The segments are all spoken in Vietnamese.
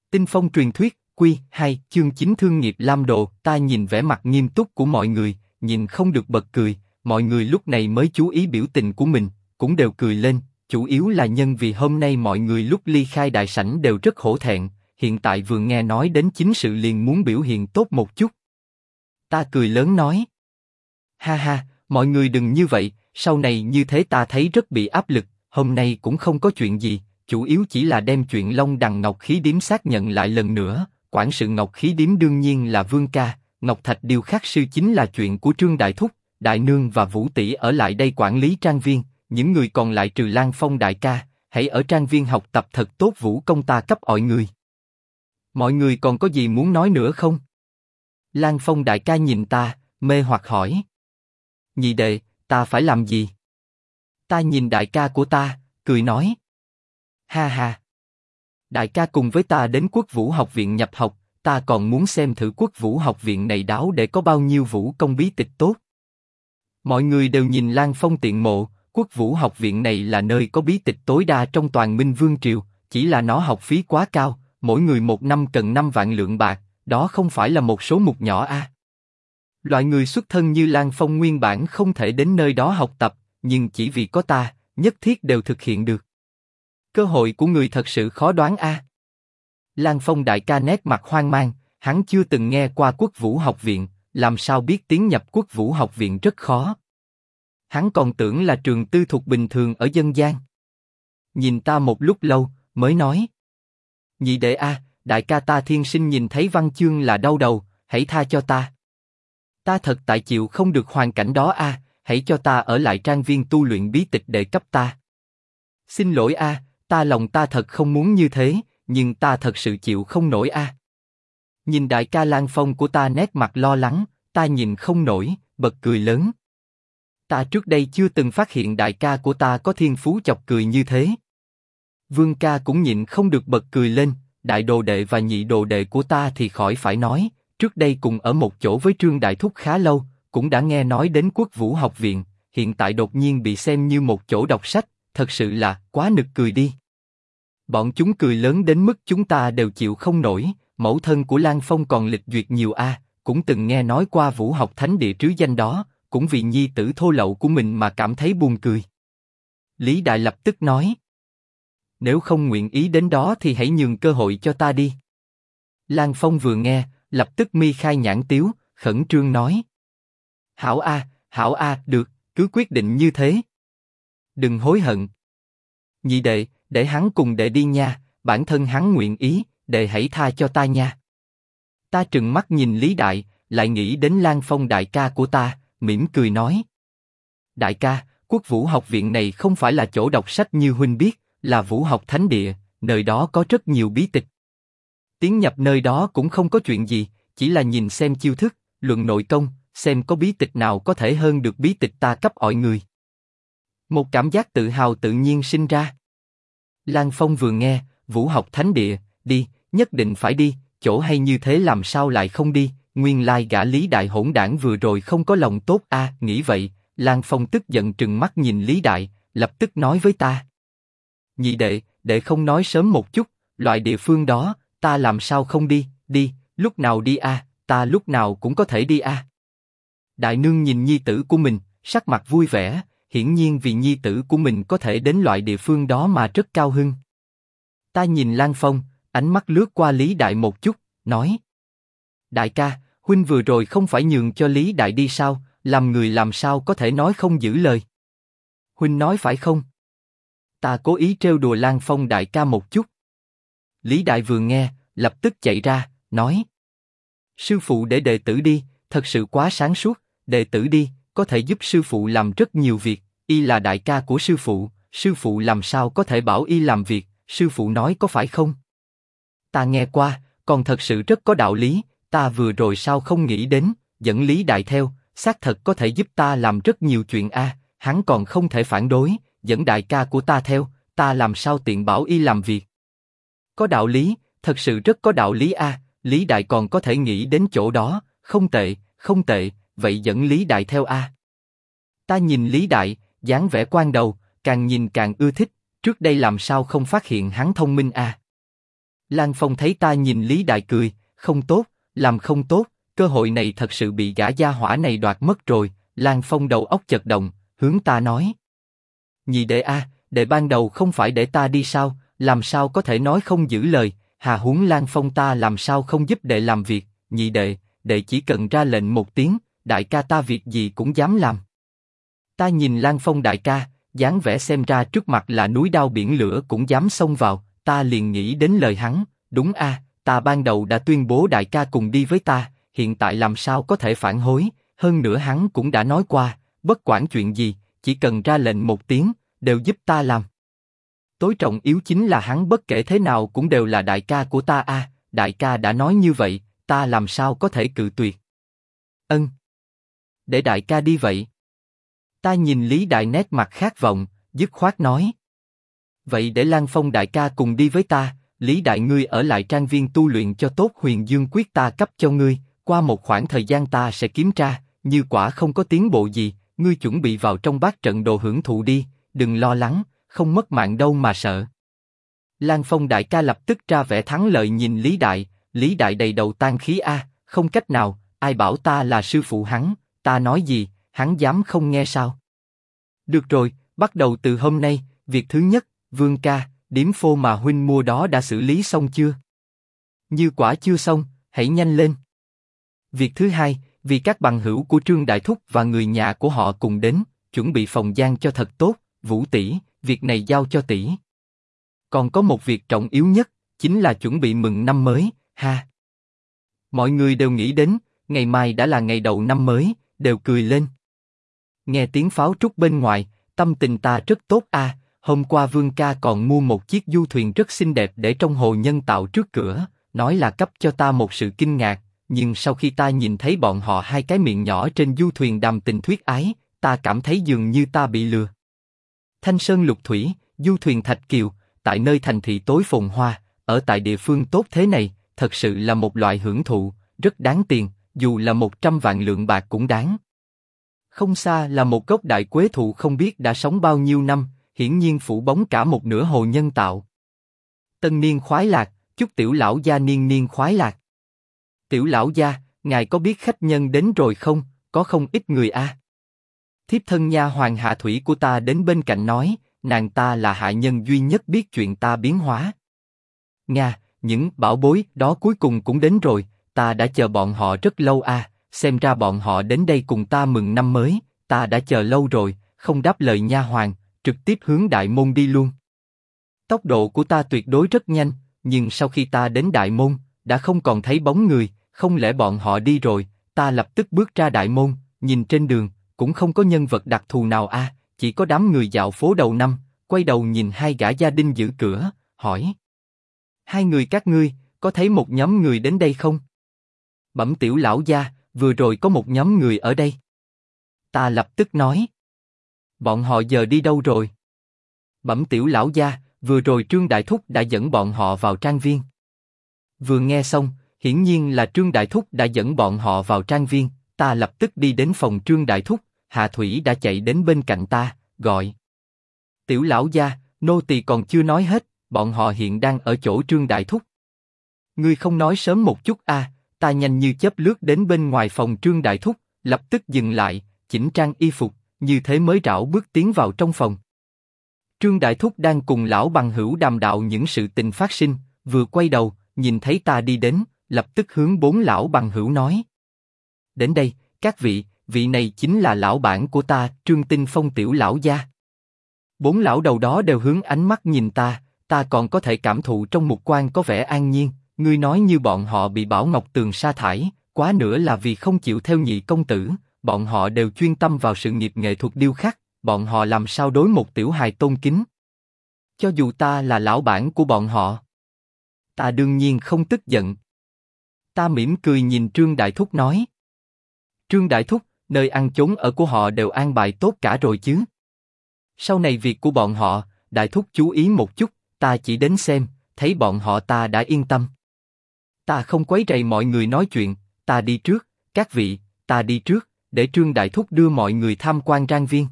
Tinh phong truyền thuyết, Quy 2, chương 9 thương nghiệp Lam Đồ. Ta nhìn vẻ mặt nghiêm túc của mọi người, nhìn không được bật cười. Mọi người lúc này mới chú ý biểu tình của mình, cũng đều cười lên. Chủ yếu là nhân vì hôm nay mọi người lúc ly khai đại sảnh đều rất hổ thẹn, hiện tại vừa nghe nói đến chính sự liền muốn biểu hiện tốt một chút. Ta cười lớn nói: ha ha, mọi người đừng như vậy, sau này như thế ta thấy rất bị áp lực. Hôm nay cũng không có chuyện gì, chủ yếu chỉ là đem chuyện Long Đằng Ngọc Khí Điếm xác nhận lại lần nữa. Quản sự Ngọc Khí Điếm đương nhiên là Vương ca, Ngọc Thạch Điêu Khắc Sư chính là chuyện của Trương Đại Thúc, Đại Nương và Vũ Tỷ ở lại đây quản lý trang viên. Những người còn lại trừ Lan Phong đại ca, hãy ở trang viên học tập thật tốt vũ công ta cấp mọi người. Mọi người còn có gì muốn nói nữa không? Lan Phong đại ca nhìn ta, mê hoặc hỏi: nhị đệ, ta phải làm gì? Ta nhìn đại ca của ta, cười nói: ha ha. Đại ca cùng với ta đến Quốc Vũ học viện nhập học, ta còn muốn xem thử Quốc Vũ học viện này đáo để có bao nhiêu vũ công bí tịch tốt. Mọi người đều nhìn Lan Phong tiện mộ. Quốc Vũ học viện này là nơi có bí tịch tối đa trong toàn Minh Vương triều, chỉ là nó học phí quá cao, mỗi người một năm cần 5 vạn lượng bạc, đó không phải là một số mục nhỏ a. Loại người xuất thân như Lan Phong nguyên bản không thể đến nơi đó học tập, nhưng chỉ vì có ta, nhất thiết đều thực hiện được. Cơ hội của người thật sự khó đoán a. Lan Phong đại ca nét mặt hoang mang, hắn chưa từng nghe qua Quốc Vũ học viện, làm sao biết tiến nhập Quốc Vũ học viện rất khó. Hắn còn tưởng là trường tư thục bình thường ở dân gian. Nhìn ta một lúc lâu, mới nói: nhị đệ a, đại ca ta thiên sinh nhìn thấy văn chương là đau đầu, hãy tha cho ta. Ta thật tại chịu không được hoàn cảnh đó a, hãy cho ta ở lại trang viên tu luyện bí tịch để cấp ta. Xin lỗi a, ta lòng ta thật không muốn như thế, nhưng ta thật sự chịu không nổi a. Nhìn đại ca Lan Phong của ta nét mặt lo lắng, ta nhìn không nổi, bật cười lớn. Ta trước đây chưa từng phát hiện đại ca của ta có thiên phú chọc cười như thế. Vương ca cũng nhịn không được bật cười lên. Đại đồ đệ và nhị đồ đệ của ta thì khỏi phải nói, trước đây cùng ở một chỗ với Trương Đại Thúc khá lâu, cũng đã nghe nói đến Quốc Vũ học viện, hiện tại đột nhiên bị xem như một chỗ đọc sách, thật sự là quá nực cười đi. Bọn chúng cười lớn đến mức chúng ta đều chịu không nổi. Mẫu thân của Lan Phong còn lịch duyệt nhiều a, cũng từng nghe nói qua Vũ học thánh địa trứ danh đó, cũng vì nhi tử thô lậu của mình mà cảm thấy buồn cười. Lý Đại lập tức nói: nếu không nguyện ý đến đó thì hãy nhường cơ hội cho ta đi. Lan Phong vừa nghe, lập tức mi khai nhãn tiếu, khẩn trương nói: hảo a, được, cứ quyết định như thế. Đừng hối hận. Nhị đệ, để hắn cùng đệ đi nha, bản thân hắn nguyện ý, đệ hãy tha cho ta nha. Ta trừng mắt nhìn Lý Đại, lại nghĩ đến Lan Phong đại ca của ta, mỉm cười nói: đại ca, Quốc Vũ học viện này không phải là chỗ đọc sách như huynh biết, là Vũ học thánh địa, nơi đó có rất nhiều bí tịch. Tiến nhập nơi đó cũng không có chuyện gì, chỉ là nhìn xem chiêu thức, luận nội công, xem có bí tịch nào có thể hơn được bí tịch ta cấp mọi người. Một cảm giác tự hào tự nhiên sinh ra. Lan Phong vừa nghe, Vũ học thánh địa, đi, nhất định phải đi, chỗ hay như thế làm sao lại không đi, nguyên lai gã Lý Đại hỗn đảng vừa rồi không có lòng tốt a. Nghĩ vậy, Lan Phong tức giận trừng mắt nhìn Lý Đại, lập tức nói với ta: nhị đệ, đệ không nói sớm một chút, loại địa phương đó, ta làm sao không đi, đi, lúc nào đi a, ta lúc nào cũng có thể đi a. Đại nương nhìn nhi tử của mình, sắc mặt vui vẻ, hiển nhiên vì nhi tử của mình có thể đến loại địa phương đó mà rất cao hứng. Ta nhìn Lan Phong, ánh mắt lướt qua Lý Đại một chút, nói: đại ca, huynh vừa rồi không phải nhường cho Lý Đại đi sao, làm người làm sao có thể nói không giữ lời. Huynh nói phải không? Ta cố ý trêu đùa Lan Phong đại ca một chút. Lý Đại vừa nghe, lập tức chạy ra, nói: sư phụ để đệ tử đi, thật sự quá sáng suốt, đệ tử đi, có thể giúp sư phụ làm rất nhiều việc, y là đại ca của sư phụ làm sao có thể bảo y làm việc, sư phụ nói có phải không? Ta nghe qua, còn thật sự rất có đạo lý, ta vừa rồi sao không nghĩ đến, dẫn Lý Đại theo, xác thật có thể giúp ta làm rất nhiều chuyện a, hắn còn không thể phản đối, dẫn đại ca của ta theo, ta làm sao tiện bảo y làm việc. Có đạo lý, thật sự rất có đạo lý a, Lý Đại còn có thể nghĩ đến chỗ đó, không tệ, không tệ, vậy dẫn Lý Đại theo a. Ta nhìn Lý Đại, dáng vẻ quan đầu, càng nhìn càng ưa thích, trước đây làm sao không phát hiện hắn thông minh a. Lan Phong thấy ta nhìn Lý Đại cười, không tốt, làm không tốt, cơ hội này thật sự bị gã gia hỏa này đoạt mất rồi. Lan Phong đầu óc chật động, hướng ta nói. Nhị đệ a, đệ ban đầu không phải để ta đi sao, làm sao có thể nói không giữ lời, hà huống Lan Phong ta làm sao không giúp đệ làm việc, nhị đệ, đệ chỉ cần ra lệnh một tiếng, đại ca ta việc gì cũng dám làm. Ta nhìn Lan Phong đại ca, dáng vẻ xem ra trước mặt là núi đao biển lửa cũng dám xông vào, ta liền nghĩ đến lời hắn, đúng a, ta ban đầu đã tuyên bố đại ca cùng đi với ta, hiện tại làm sao có thể phản hối, hơn nữa hắn cũng đã nói qua, bất quản chuyện gì, chỉ cần ra lệnh một tiếng, đều giúp ta làm. Tối trọng yếu chính là hắn bất kể thế nào cũng đều là đại ca của ta a, đại ca đã nói như vậy, ta làm sao có thể cự tuyệt. Ân. Để đại ca đi vậy. Ta nhìn Lý Đại nét mặt khát vọng, dứt khoát nói. Vậy để Lan Phong đại ca cùng đi với ta, Lý Đại ngươi ở lại trang viên tu luyện cho tốt Huyền Dương quyết ta cấp cho ngươi, qua một khoảng thời gian ta sẽ kiểm tra, như quả không có tiến bộ gì, ngươi chuẩn bị vào trong bát trận đồ hưởng thụ đi, đừng lo lắng, không mất mạng đâu mà sợ. Lan Phong đại ca lập tức ra vẻ thắng lợi nhìn Lý Đại đầy đầu tang khí a, không cách nào, ai bảo ta là sư phụ hắn, ta nói gì, hắn dám không nghe sao? Được rồi, bắt đầu từ hôm nay, việc thứ nhất, Vương ca, điếm phô mà huynh mua đó đã xử lý xong chưa? Như quả chưa xong, hãy nhanh lên. Việc thứ hai, vì các bằng hữu của Trương Đại Thúc và người nhà của họ cùng đến, chuẩn bị phòng gian cho thật tốt, Vũ tỷ, việc này giao cho tỷ. Còn có một việc trọng yếu nhất, chính là chuẩn bị mừng năm mới, ha. Mọi người đều nghĩ đến, ngày mai đã là ngày đầu năm mới, đều cười lên. Nghe tiếng pháo trúc bên ngoài, tâm tình ta rất tốt a. Hôm qua Vương ca còn mua một chiếc du thuyền rất xinh đẹp để trong hồ nhân tạo trước cửa, nói là cấp cho ta một sự kinh ngạc, nhưng sau khi ta nhìn thấy bọn họ hai cái miệng nhỏ trên du thuyền đàm tình thuyết ái, ta cảm thấy dường như ta bị lừa. Thanh Sơn Lục Thủy, du thuyền Thạch Kiều, tại nơi thành thị tối phồn hoa, ở tại địa phương tốt thế này, thật sự là một loại hưởng thụ, rất đáng tiền, dù là 100 vạn lượng bạc cũng đáng. Không xa là một gốc đại quế thụ không biết đã sống bao nhiêu năm, hiển nhiên phủ bóng cả một nửa hồ nhân tạo. Tân niên khoái lạc, chúc tiểu lão gia niên niên khoái lạc. Tiểu lão gia, ngài có biết khách nhân đến rồi không? Có không ít người a. Thiếp thân nha hoàng Hạ Thủy của ta đến bên cạnh nói, nàng ta là hạ nhân duy nhất biết chuyện ta biến hóa. Nga, những bảo bối đó cuối cùng cũng đến rồi, ta đã chờ bọn họ rất lâu a. Xem ra bọn họ đến đây cùng ta mừng năm mới, ta đã chờ lâu rồi, không đáp lời nha hoàng, trực tiếp hướng đại môn đi luôn. Tốc độ của ta tuyệt đối rất nhanh, nhưng sau khi ta đến đại môn, đã không còn thấy bóng người, không lẽ bọn họ đi rồi? Ta lập tức bước ra đại môn, nhìn trên đường, cũng không có nhân vật đặc thù nào a, chỉ có đám người dạo phố đầu năm, quay đầu nhìn hai gã gia đình giữ cửa, hỏi: hai người các ngươi, có thấy một nhóm người đến đây không? Bẩm tiểu lão gia, vừa rồi có một nhóm người ở đây. Ta lập tức nói: bọn họ giờ đi đâu rồi? Bẩm tiểu lão gia, vừa rồi Trương Đại Thúc đã dẫn bọn họ vào trang viên. Vừa nghe xong, hiển nhiên là Trương Đại Thúc đã dẫn bọn họ vào trang viên. Ta lập tức đi đến phòng Trương Đại Thúc, Hạ Thủy đã chạy đến bên cạnh ta, gọi: tiểu lão gia, nô tỳ còn chưa nói hết, bọn họ hiện đang ở chỗ Trương Đại Thúc. Ngươi không nói sớm một chút a? Ta nhanh như chớp lướt đến bên ngoài phòng Trương Đại Thúc, lập tức dừng lại, chỉnh trang y phục, như thế mới rảo bước tiến vào trong phòng. Trương Đại Thúc đang cùng lão bằng hữu đàm đạo những sự tình phát sinh, vừa quay đầu, nhìn thấy ta đi đến, lập tức hướng bốn lão bằng hữu nói: đến đây, các vị, vị này chính là lão bản của ta, Trương Tinh Phong tiểu lão gia. Bốn lão đầu đó đều hướng ánh mắt nhìn ta còn có thể cảm thụ trong mục quan có vẻ an nhiên. Ngươi nói như bọn họ bị Bảo Ngọc Tường sa thải, quá nữa là vì không chịu theo nhị công tử, bọn họ đều chuyên tâm vào sự nghiệp nghệ thuật điêu khắc, bọn họ làm sao đối một tiểu hài tôn kính? Cho dù ta là lão bản của bọn họ, ta đương nhiên không tức giận. Ta mỉm cười nhìn Trương Đại Thúc nói: Trương Đại Thúc, nơi ăn chốn ở của họ đều an bài tốt cả rồi chứ? Sau này việc của bọn họ, Đại Thúc chú ý một chút, ta chỉ đến xem, thấy bọn họ ta đã yên tâm. Ta không quấy rầy mọi người nói chuyện, ta đi trước, các vị, ta đi trước, để Trương Đại Thúc đưa mọi người tham quan trang viên.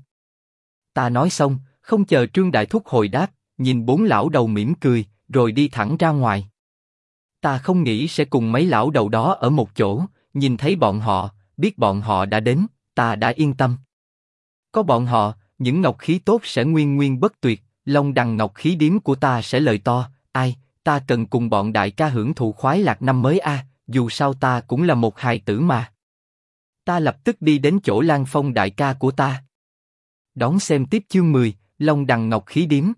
Ta nói xong, không chờ Trương Đại Thúc hồi đáp, nhìn bốn lão đầu mỉm cười, rồi đi thẳng ra ngoài. Ta không nghĩ sẽ cùng mấy lão đầu đó ở một chỗ, nhìn thấy bọn họ, biết bọn họ đã đến, ta đã yên tâm. Có bọn họ, những ngọc khí tốt sẽ nguyên nguyên bất tuyệt, long đằng ngọc khí điếm của ta sẽ lời to, ai, ta cần cùng bọn đại ca hưởng thụ khoái lạc năm mới a, dù sao ta cũng là một hài tử mà. Ta lập tức đi đến chỗ Lan Phong đại ca của ta. Đón xem tiếp chương 10, long đằng ngọc khí điếm.